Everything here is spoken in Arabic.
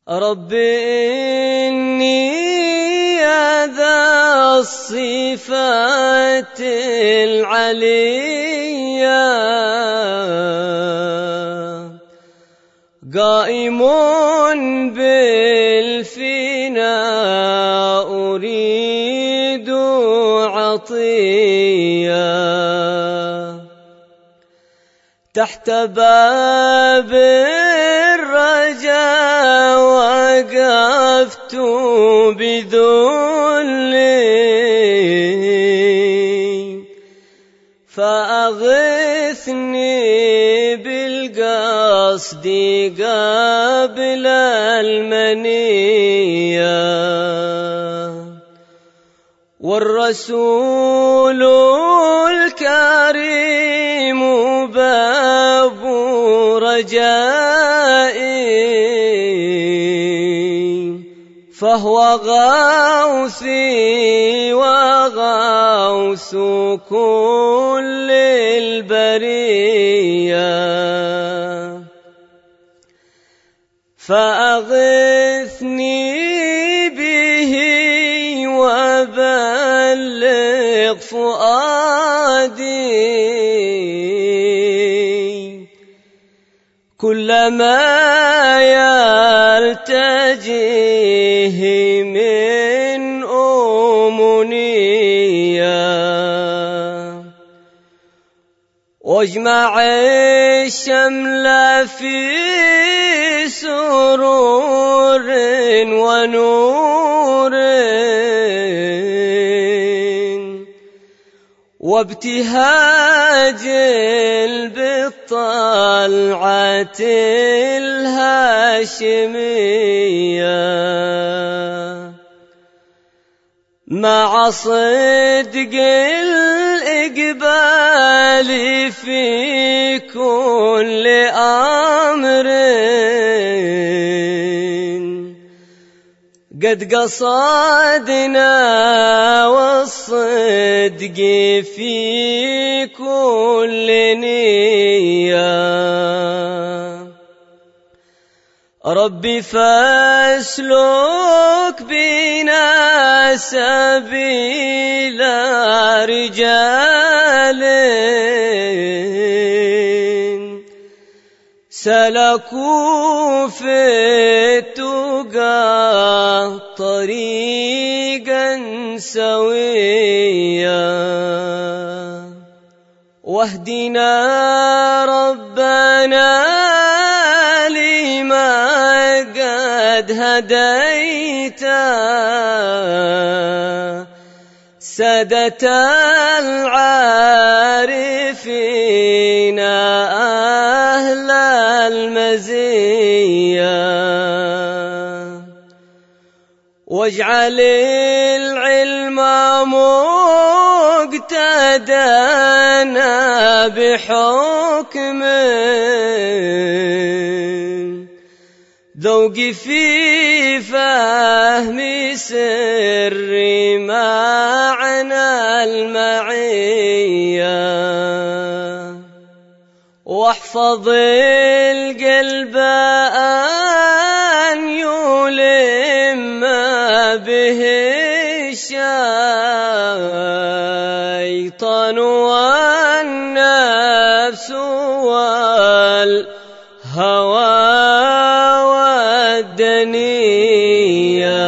رب إني يا ذا الصفات العلية قائم بالفناء أريد عطية تحت باب الرجاء وقفت بذلي فأغثني بالقصد قبل المنية والرسول الكريم باب رجائي فهو غوثي وغوث كل البرية فأغثني به وبلغ فؤادي كلما يلتجيه من أمنية واجمع الشمل في سرور ونور وابتهاج بالطلعة الهاشمية مع صدق الإقبال في كل أمر قد قصدنا والصدق في كل نية ربي فاسلك بنا سبيل رجال سلكوا في التقى طريقا سويا واهدنا ربنا لما قد هديت سادة العارفين أهل المزية واجعل العلم مقتدانا بحكم ذوقي في فهم سر معنى المعية واحفظ القلب أن يلم به الشيطان والنفس والهوى والدنيا